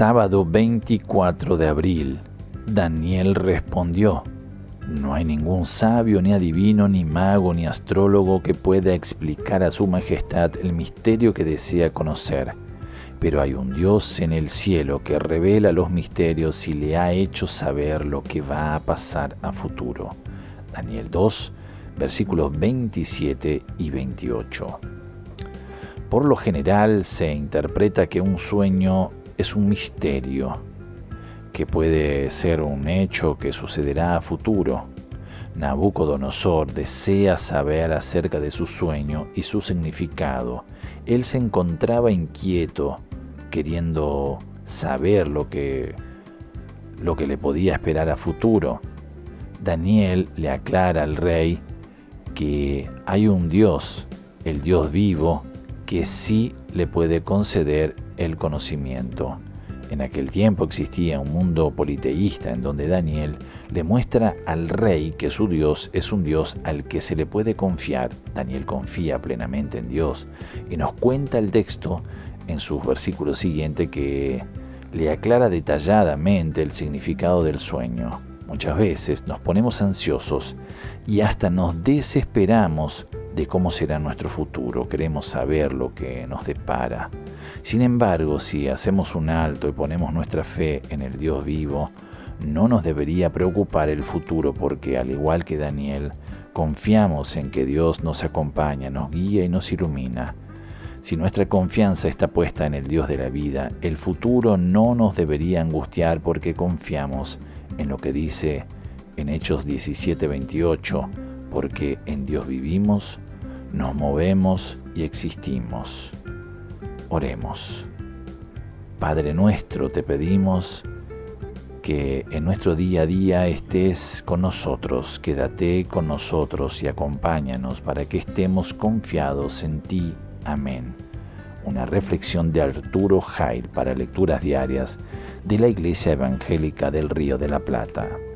Sábado 24 de abril. Daniel respondió: no hay ningún sabio, ni adivino, ni mago, ni astrólogo que pueda explicar a su majestad el misterio que desea conocer. Pero hay un Dios en el cielo que revela los misterios y le ha hecho saber lo que va a pasar a futuro. Daniel 2, versículos 27 y 28. Por lo general se interpreta que un sueño es un misterio, que puede ser un hecho que sucederá a futuro. Nabucodonosor desea saber acerca de su sueño y su significado. Él se encontraba inquieto, queriendo saber lo que le podía esperar a futuro. Daniel le aclara al rey que hay un Dios, el Dios vivo, que sí le puede conceder el conocimiento. En aquel tiempo existía un mundo politeísta en donde Daniel le muestra al rey que su Dios es un Dios al que se le puede confiar. Daniel confía plenamente en Dios y nos cuenta el texto en sus versículos siguientes que le aclara detalladamente el significado del sueño. Muchas veces nos ponemos ansiosos y hasta nos desesperamos de cómo será nuestro futuro. Queremos saber lo que nos depara. Sin embargo, si hacemos un alto y ponemos nuestra fe en el Dios vivo, no nos debería preocupar el futuro porque, al igual que Daniel, confiamos en que Dios nos acompaña, nos guía y nos ilumina. Si nuestra confianza está puesta en el Dios de la vida, el futuro no nos debería angustiar porque confiamos en lo que dice en Hechos 17:28, porque en Dios vivimos, nos movemos y existimos. Oremos. Padre nuestro, te pedimos que en nuestro día a día estés con nosotros, quédate con nosotros y acompáñanos para que estemos confiados en ti. Amén. Una reflexión de Arturo Jail para lecturas diarias de la Iglesia Evangélica del Río de la Plata.